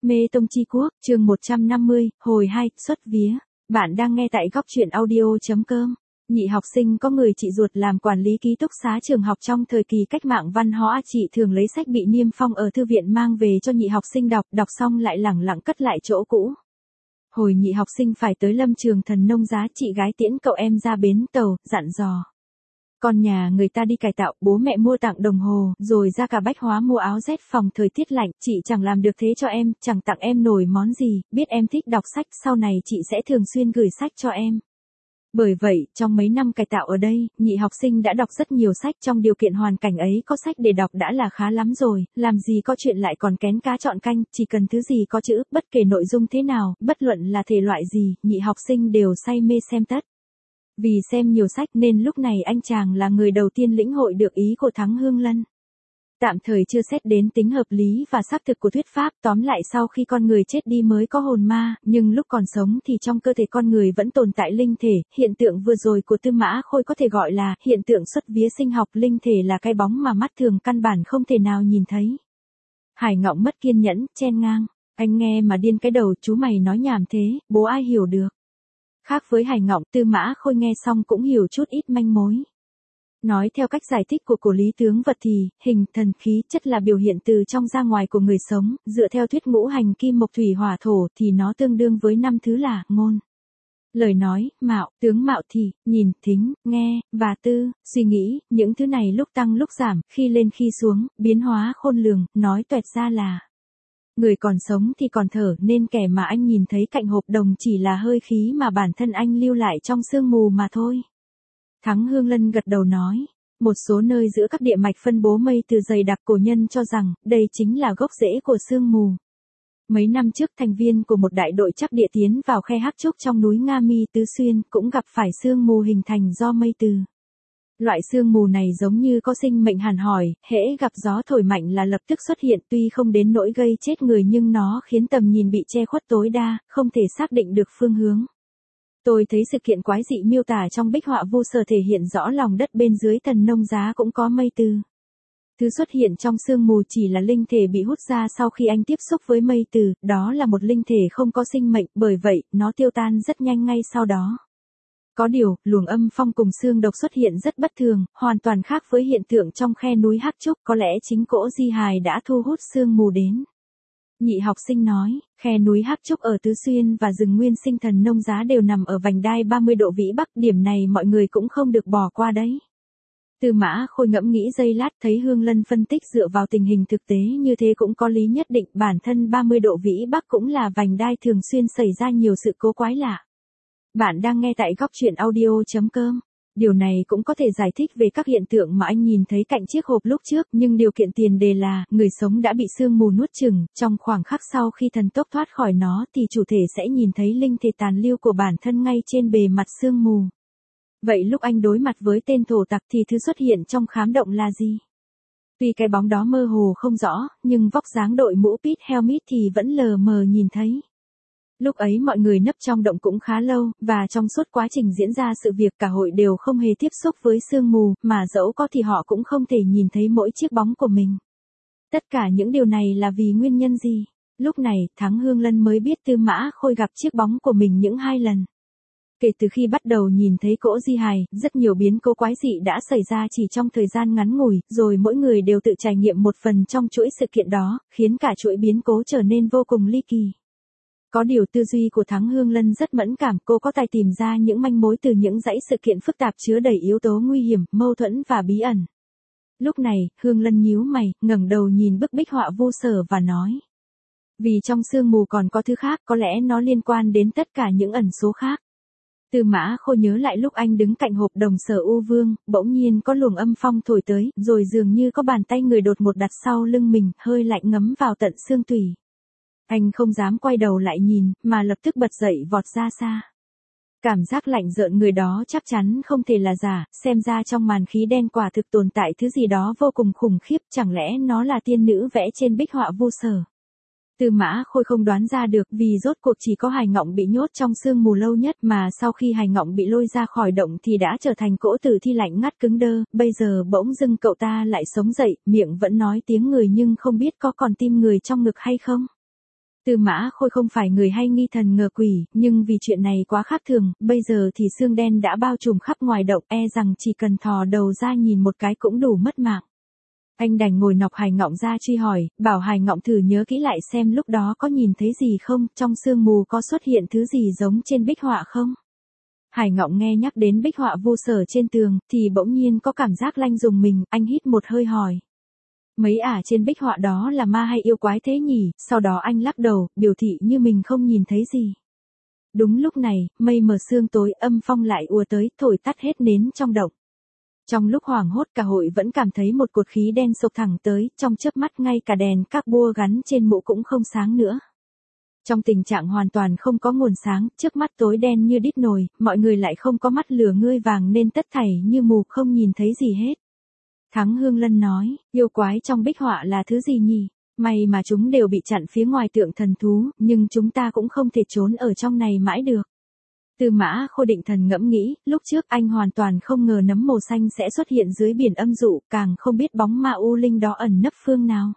Mê Tông Chi Quốc, chương 150, hồi 2, xuất vía. Bạn đang nghe tại góc truyện audio.com. Nhị học sinh có người chị ruột làm quản lý ký túc xá trường học trong thời kỳ cách mạng văn hóa, chị thường lấy sách bị niêm phong ở thư viện mang về cho nhị học sinh đọc xong lại lẳng lặng cất lại chỗ cũ. Hồi nhị học sinh phải tới Lâm Trường Thần Nông Giá, chị gái tiễn cậu em ra bến tàu, dặn dò. Con nhà người ta đi cải tạo, bố mẹ mua tặng đồng hồ, rồi ra cả bách hóa mua áo rét phòng thời tiết lạnh, chị chẳng làm được thế cho em, chẳng tặng em nổi món gì, biết em thích đọc sách, sau này chị sẽ thường xuyên gửi sách cho em. Bởi vậy, trong mấy năm cải tạo ở đây, nhị học sinh đã đọc rất nhiều sách, trong điều kiện hoàn cảnh ấy có sách để đọc đã là khá lắm rồi, làm gì có chuyện lại còn kén cá chọn canh, chỉ cần thứ gì có chữ, bất kể nội dung thế nào, bất luận là thể loại gì, nhị học sinh đều say mê xem tất. Vì xem nhiều sách nên lúc này anh chàng là người đầu tiên lĩnh hội được ý của Thắng Hương Lân. Tạm thời chưa xét đến tính hợp lý và xác thực của thuyết pháp, tóm lại sau khi con người chết đi mới có hồn ma, nhưng lúc còn sống thì trong cơ thể con người vẫn tồn tại linh thể, hiện tượng vừa rồi của Tư Mã Khôi có thể gọi là hiện tượng xuất vía sinh học, linh thể là cái bóng mà mắt thường căn bản không thể nào nhìn thấy. Hải Ngọng mất kiên nhẫn, chen ngang, anh nghe mà điên cái đầu, chú mày nói nhảm thế, bố ai hiểu được. Khác với Hải Ngọng, Tư Mã Khôi nghe xong cũng hiểu chút ít manh mối. Nói theo cách giải thích của lý tướng vật thì, hình, thần, khí, chất là biểu hiện từ trong ra ngoài của người sống, dựa theo thuyết ngũ hành kim mộc thủy hỏa thổ thì nó tương đương với 5 thứ là, ngôn, lời nói, mạo, tướng mạo thì, nhìn, thính, nghe, và tư, suy nghĩ, những thứ này lúc tăng lúc giảm, khi lên khi xuống, biến hóa khôn lường, nói toẹt ra là. Người còn sống thì còn thở, nên kẻ mà anh nhìn thấy cạnh hộp đồng chỉ là hơi khí mà bản thân anh lưu lại trong sương mù mà thôi. Thắng Hương Lân gật đầu nói, một số nơi giữa các địa mạch phân bố mây từ dày đặc, cổ nhân cho rằng, đây chính là gốc rễ của sương mù. Mấy năm trước thành viên của một đại đội chắc địa tiến vào khe Hắc Trúc trong núi Nga Mi Tứ Xuyên cũng gặp phải sương mù hình thành do mây từ. Loại sương mù này giống như có sinh mệnh hàn hỏi, hễ gặp gió thổi mạnh là lập tức xuất hiện, tuy không đến nỗi gây chết người nhưng nó khiến tầm nhìn bị che khuất tối đa, không thể xác định được phương hướng. Tôi thấy sự kiện quái dị miêu tả trong bích họa Vu Sở thể hiện rõ lòng đất bên dưới Thần Nông Giá cũng có mây từ. Thứ xuất hiện trong sương mù chỉ là linh thể bị hút ra sau khi anh tiếp xúc với mây từ, đó là một linh thể không có sinh mệnh, bởi vậy, nó tiêu tan rất nhanh ngay sau đó. Có điều, luồng âm phong cùng xương độc xuất hiện rất bất thường, hoàn toàn khác với hiện tượng trong khe núi Hắc Trúc, có lẽ chính cỗ di hài đã thu hút sương mù đến. Nhị học sinh nói, khe núi Hắc Trúc ở Tứ Xuyên và rừng nguyên sinh Thần Nông Giá đều nằm ở vành đai 30 độ vĩ Bắc, điểm này mọi người cũng không được bỏ qua đấy. Tư Mã Khôi ngẫm nghĩ giây lát, thấy Hương Lân phân tích dựa vào tình hình thực tế như thế cũng có lý nhất định, bản thân 30 độ vĩ Bắc cũng là vành đai thường xuyên xảy ra nhiều sự cố quái lạ. Bạn đang nghe tại góc truyện audio.com. Điều này cũng có thể giải thích về các hiện tượng mà anh nhìn thấy cạnh chiếc hộp lúc trước, nhưng điều kiện tiền đề là, người sống đã bị sương mù nuốt chửng, trong khoảng khắc sau khi thần tốc thoát khỏi nó thì chủ thể sẽ nhìn thấy linh thể tàn lưu của bản thân ngay trên bề mặt sương mù. Vậy lúc anh đối mặt với tên thổ tặc thì thứ xuất hiện trong khám động là gì? Tuy cái bóng đó mơ hồ không rõ, nhưng vóc dáng đội mũ Pete Helmet thì vẫn lờ mờ nhìn thấy. Lúc ấy mọi người nấp trong động cũng khá lâu, và trong suốt quá trình diễn ra sự việc cả hội đều không hề tiếp xúc với sương mù, mà dẫu có thì họ cũng không thể nhìn thấy mỗi chiếc bóng của mình. Tất cả những điều này là vì nguyên nhân gì? Lúc này, Thắng Hương Lân mới biết Tư Mã Khôi gặp chiếc bóng của mình những 2 lần. Kể từ khi bắt đầu nhìn thấy cỗ di hài, rất nhiều biến cố quái dị đã xảy ra chỉ trong thời gian ngắn ngủi, rồi mỗi người đều tự trải nghiệm một phần trong chuỗi sự kiện đó, khiến cả chuỗi biến cố trở nên vô cùng ly kỳ. Có điều tư duy của Thắng Hương Lân rất mẫn cảm, cô có tài tìm ra những manh mối từ những dãy sự kiện phức tạp chứa đầy yếu tố nguy hiểm, mâu thuẫn và bí ẩn. Lúc này, Hương Lân nhíu mày, ngẩng đầu nhìn bức bích họa Vu Sở và nói. Vì trong sương mù còn có thứ khác, có lẽ nó liên quan đến tất cả những ẩn số khác. Tư Mã Khôi nhớ lại lúc anh đứng cạnh hộp đồng Sở U Vương, bỗng nhiên có luồng âm phong thổi tới, rồi dường như có bàn tay người đột ngột đặt sau lưng mình, hơi lạnh ngấm vào tận xương tủy. Anh không dám quay đầu lại nhìn, mà lập tức bật dậy vọt ra xa. Cảm giác lạnh rợn người đó chắc chắn không thể là giả, xem ra trong màn khí đen quả thực tồn tại thứ gì đó vô cùng khủng khiếp, chẳng lẽ nó là tiên nữ vẽ trên bích họa Vu Sở. Tư Mã Khôi không đoán ra được, vì rốt cuộc chỉ có Hải Ngọng bị nhốt trong sương mù lâu nhất, mà sau khi Hải Ngọng bị lôi ra khỏi động thì đã trở thành cỗ tử thi lạnh ngắt cứng đơ, bây giờ bỗng dưng cậu ta lại sống dậy, miệng vẫn nói tiếng người nhưng không biết có còn tim người trong ngực hay không. Tư Mã Khôi không phải người hay nghi thần ngờ quỷ, nhưng vì chuyện này quá khác thường, bây giờ thì xương đen đã bao trùm khắp ngoài động, e rằng chỉ cần thò đầu ra nhìn một cái cũng đủ mất mạng. Anh đành ngồi nọc Hải Ngọng ra truy hỏi, bảo Hải Ngọng thử nhớ kỹ lại xem lúc đó có nhìn thấy gì không, trong sương mù có xuất hiện thứ gì giống trên bích họa không. Hải Ngọng nghe nhắc đến bích họa vô sở trên tường, thì bỗng nhiên có cảm giác lanh rùng mình, anh hít một hơi hỏi. Mấy trên bích họa đó là ma hay yêu quái thế nhỉ, sau đó anh lắc đầu, biểu thị như mình không nhìn thấy gì. Đúng lúc này, mây mờ sương tối âm phong lại ùa tới, thổi tắt hết nến trong động. Trong lúc hoảng hốt cả hội vẫn cảm thấy một cột khí đen xộc thẳng tới, trong chớp mắt ngay cả đèn các bua gắn trên mũ cũng không sáng nữa. Trong tình trạng hoàn toàn không có nguồn sáng, trước mắt tối đen như đít nồi, mọi người lại không có mắt lửa ngươi vàng nên tất thảy như mù không nhìn thấy gì hết. Thắng Hương Lân nói, yêu quái trong bích họa là thứ gì nhỉ? May mà chúng đều bị chặn phía ngoài tượng thần thú, nhưng chúng ta cũng không thể trốn ở trong này mãi được. Tư Mã Khôi định thần ngẫm nghĩ, lúc trước anh hoàn toàn không ngờ nấm màu xanh sẽ xuất hiện dưới biển âm dụ, càng không biết bóng ma u linh đó ẩn nấp phương nào.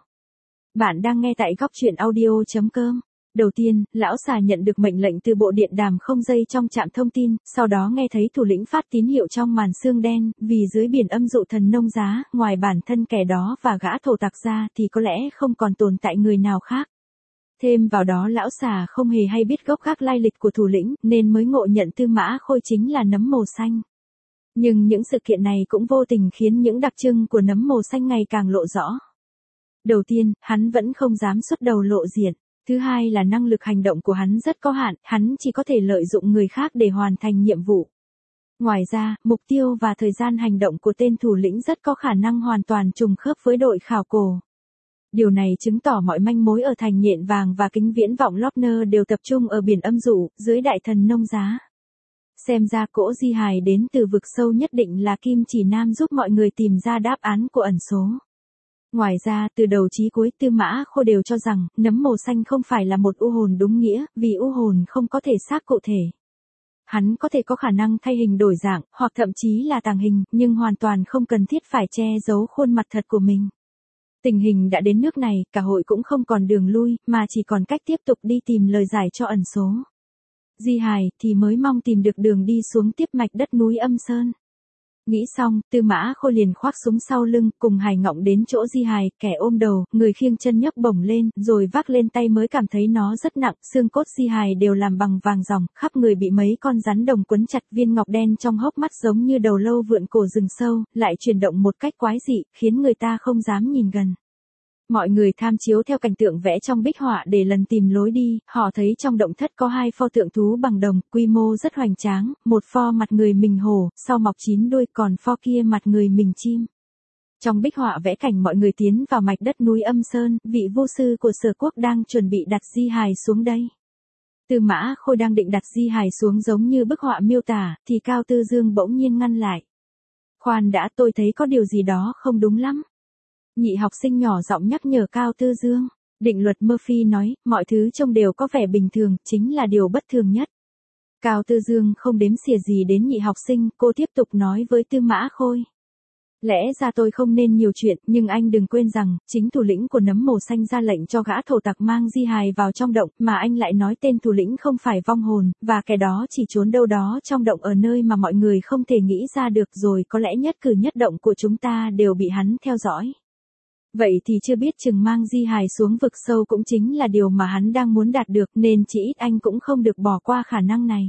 Bạn đang nghe tại góc truyện audio.com. Đầu tiên, lão xà nhận được mệnh lệnh từ bộ điện đàm không dây trong trạm thông tin, sau đó nghe thấy thủ lĩnh phát tín hiệu trong màn sương đen, vì dưới biển âm dụ thần nông giá, ngoài bản thân kẻ đó và gã thổ tặc ra thì có lẽ không còn tồn tại người nào khác. Thêm vào đó lão xà không hề hay biết gốc gác lai lịch của thủ lĩnh, nên mới ngộ nhận Tư Mã Khôi chính là nấm màu xanh. Nhưng những sự kiện này cũng vô tình khiến những đặc trưng của nấm màu xanh ngày càng lộ rõ. Đầu tiên, hắn vẫn không dám xuất đầu lộ diện. Thứ hai là năng lực hành động của hắn rất có hạn, hắn chỉ có thể lợi dụng người khác để hoàn thành nhiệm vụ. Ngoài ra, mục tiêu và thời gian hành động của tên thủ lĩnh rất có khả năng hoàn toàn trùng khớp với đội khảo cổ. Điều này chứng tỏ mọi manh mối ở thành Nhện Vàng và kính viễn vọng Lopner đều tập trung ở biển âm dụ, dưới đại thần nông giá. Xem ra cỗ di hài đến từ vực sâu nhất định là Kim Chỉ Nam giúp mọi người tìm ra đáp án của ẩn số. Ngoài ra, từ đầu chí cuối Tư Mã Khôi đều cho rằng, nấm màu xanh không phải là một u hồn đúng nghĩa, vì u hồn không có thể xác cụ thể. Hắn có thể có khả năng thay hình đổi dạng, hoặc thậm chí là tàng hình, nhưng hoàn toàn không cần thiết phải che giấu khuôn mặt thật của mình. Tình hình đã đến nước này, cả hội cũng không còn đường lui, mà chỉ còn cách tiếp tục đi tìm lời giải cho ẩn số. Di hài thì mới mong tìm được đường đi xuống tiếp mạch đất núi Âm Sơn. Nghĩ xong, Tư Mã Khôi liền khoác súng sau lưng, cùng Hải Ngọng đến chỗ di hài, kẻ ôm đầu, người khiêng chân nhấc bổng lên, rồi vác lên tay mới cảm thấy nó rất nặng, xương cốt di hài đều làm bằng vàng ròng, khắp người bị mấy con rắn đồng quấn chặt, viên ngọc đen trong hốc mắt giống như đầu lâu vượn cổ rừng sâu, lại chuyển động một cách quái dị, khiến người ta không dám nhìn gần. Mọi người tham chiếu theo cảnh tượng vẽ trong bích họa để lần tìm lối đi, họ thấy trong động thất có 2 pho tượng thú bằng đồng, quy mô rất hoành tráng, một pho mặt người mình hổ, sau mọc 9 đuôi, còn pho kia mặt người mình chim. Trong bích họa vẽ cảnh mọi người tiến vào mạch đất núi Âm Sơn, vị vô sư của Sở Quốc đang chuẩn bị đặt di hài xuống đây. Tư Mã Khôi đang định đặt di hài xuống giống như bức họa miêu tả, thì Cao Tư Dương bỗng nhiên ngăn lại. Khoan đã, tôi thấy có điều gì đó không đúng lắm. Nhị học sinh nhỏ giọng nhắc nhở Cao Tư Dương. Định luật Murphy nói, mọi thứ trông đều có vẻ bình thường, chính là điều bất thường nhất. Cao Tư Dương không đếm xỉa gì đến nhị học sinh, cô tiếp tục nói với Tư Mã Khôi. Lẽ ra tôi không nên nhiều chuyện, nhưng anh đừng quên rằng, chính thủ lĩnh của nấm màu xanh ra lệnh cho gã thổ tặc mang di hài vào trong động, mà anh lại nói tên thủ lĩnh không phải vong hồn, và kẻ đó chỉ trốn đâu đó trong động ở nơi mà mọi người không thể nghĩ ra được, rồi có lẽ nhất cử nhất động của chúng ta đều bị hắn theo dõi. Vậy thì chưa biết chừng mang di hài xuống vực sâu cũng chính là điều mà hắn đang muốn đạt được, nên chỉ ít anh cũng không được bỏ qua khả năng này.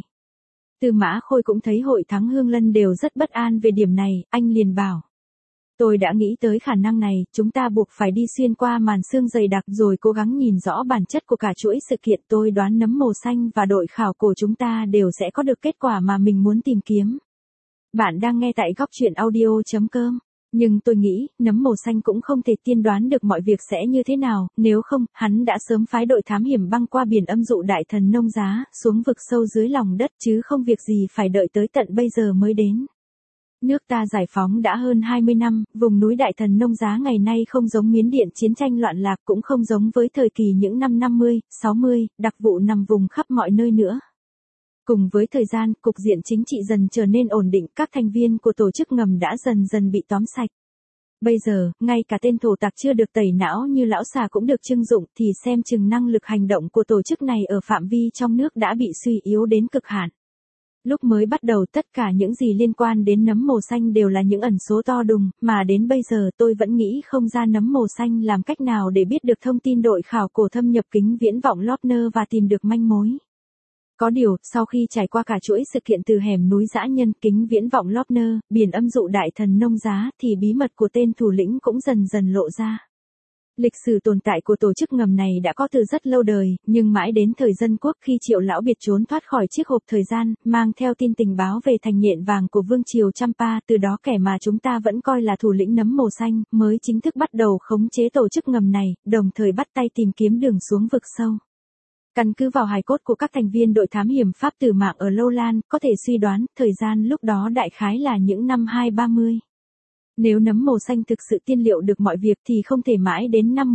Tư Mã Khôi cũng thấy hội Thắng Hương Lân đều rất bất an về điểm này, anh liền bảo. Tôi đã nghĩ tới khả năng này, chúng ta buộc phải đi xuyên qua màn sương dày đặc rồi cố gắng nhìn rõ bản chất của cả chuỗi sự kiện. Tôi đoán nấm màu xanh và đội khảo cổ chúng ta đều sẽ có được kết quả mà mình muốn tìm kiếm. Bạn đang nghe tại góc truyện audio.com. Nhưng tôi nghĩ, nấm màu xanh cũng không thể tiên đoán được mọi việc sẽ như thế nào, nếu không, hắn đã sớm phái đội thám hiểm băng qua biển âm dụ đại thần nông giá, xuống vực sâu dưới lòng đất chứ không việc gì phải đợi tới tận bây giờ mới đến. Nước ta giải phóng đã hơn 20 năm, vùng núi đại thần nông giá ngày nay không giống Miến Điện chiến tranh loạn lạc, cũng không giống với thời kỳ những năm 50, 60, đặc vụ nằm vùng khắp mọi nơi nữa. Cùng với thời gian, cục diện chính trị dần trở nên ổn định, các thành viên của tổ chức ngầm đã dần dần bị tóm sạch. Bây giờ, ngay cả tên thổ tặc chưa được tẩy não như lão xà cũng được trưng dụng thì xem chừng năng lực hành động của tổ chức này ở phạm vi trong nước đã bị suy yếu đến cực hạn. Lúc mới bắt đầu tất cả những gì liên quan đến nấm mồ xanh đều là những ẩn số to đùng, mà đến bây giờ tôi vẫn nghĩ không ra nấm mồ xanh làm cách nào để biết được thông tin đội khảo cổ thâm nhập kính viễn vọng Lortner và tìm được manh mối. Có điều, sau khi trải qua cả chuỗi sự kiện từ hẻm núi dã nhân, kính viễn vọng Lortner, biển âm dụ đại thần nông giá, thì bí mật của tên thủ lĩnh cũng dần dần lộ ra. Lịch sử tồn tại của tổ chức ngầm này đã có từ rất lâu đời, nhưng mãi đến thời Dân Quốc khi Triệu Lão Biệt trốn thoát khỏi chiếc hộp thời gian, mang theo tin tình báo về thành nhện vàng của Vương Triều Champa, từ đó kẻ mà chúng ta vẫn coi là thủ lĩnh nấm mồ xanh, mới chính thức bắt đầu khống chế tổ chức ngầm này, đồng thời bắt tay tìm kiếm đường xuống vực sâu. Căn cứ vào hài cốt của các thành viên đội thám hiểm Pháp tử mạng ở Lâu Lan, có thể suy đoán, thời gian lúc đó đại khái là những năm 230. Nếu nấm mồ xanh thực sự tiên liệu được mọi việc thì không thể mãi đến năm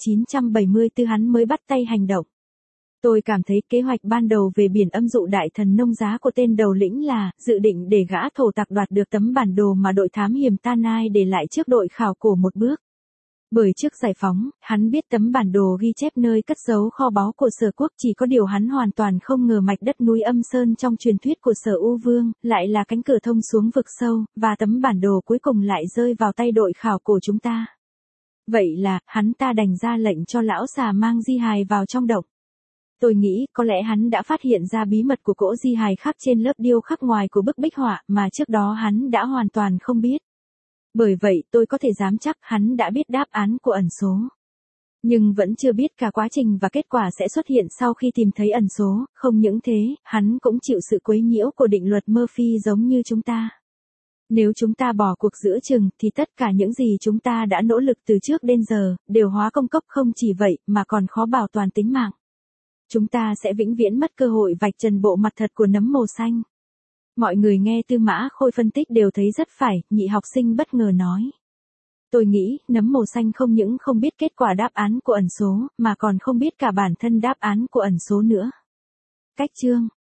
1974 hắn mới bắt tay hành động. Tôi cảm thấy kế hoạch ban đầu về biển âm dụ đại thần nông giá của tên đầu lĩnh là dự định để gã thổ tặc đoạt được tấm bản đồ mà đội thám hiểm Tanai để lại trước đội khảo cổ một bước. Bởi trước giải phóng, hắn biết tấm bản đồ ghi chép nơi cất giấu kho báu của Sở Quốc, chỉ có điều hắn hoàn toàn không ngờ mạch đất núi Âm Sơn trong truyền thuyết của Sở U Vương lại là cánh cửa thông xuống vực sâu, và tấm bản đồ cuối cùng lại rơi vào tay đội khảo cổ chúng ta. Vậy là, hắn ta đành ra lệnh cho lão xà mang di hài vào trong động. Tôi nghĩ, có lẽ hắn đã phát hiện ra bí mật của cỗ di hài khắc trên lớp điêu khắc ngoài của bức bích họa mà trước đó hắn đã hoàn toàn không biết. Bởi vậy tôi có thể dám chắc hắn đã biết đáp án của ẩn số. Nhưng vẫn chưa biết cả quá trình và kết quả sẽ xuất hiện sau khi tìm thấy ẩn số, không những thế, hắn cũng chịu sự quấy nhiễu của định luật Murphy giống như chúng ta. Nếu chúng ta bỏ cuộc giữa chừng thì tất cả những gì chúng ta đã nỗ lực từ trước đến giờ, đều hóa công cốc, không chỉ vậy mà còn khó bảo toàn tính mạng. Chúng ta sẽ vĩnh viễn mất cơ hội vạch trần bộ mặt thật của nấm mồ xanh. Mọi người nghe Tư Mã Khôi phân tích đều thấy rất phải, nhị học sinh bất ngờ nói. Tôi nghĩ, nấm mồ xanh không những không biết kết quả đáp án của ẩn số, mà còn không biết cả bản thân đáp án của ẩn số nữa. Cách chương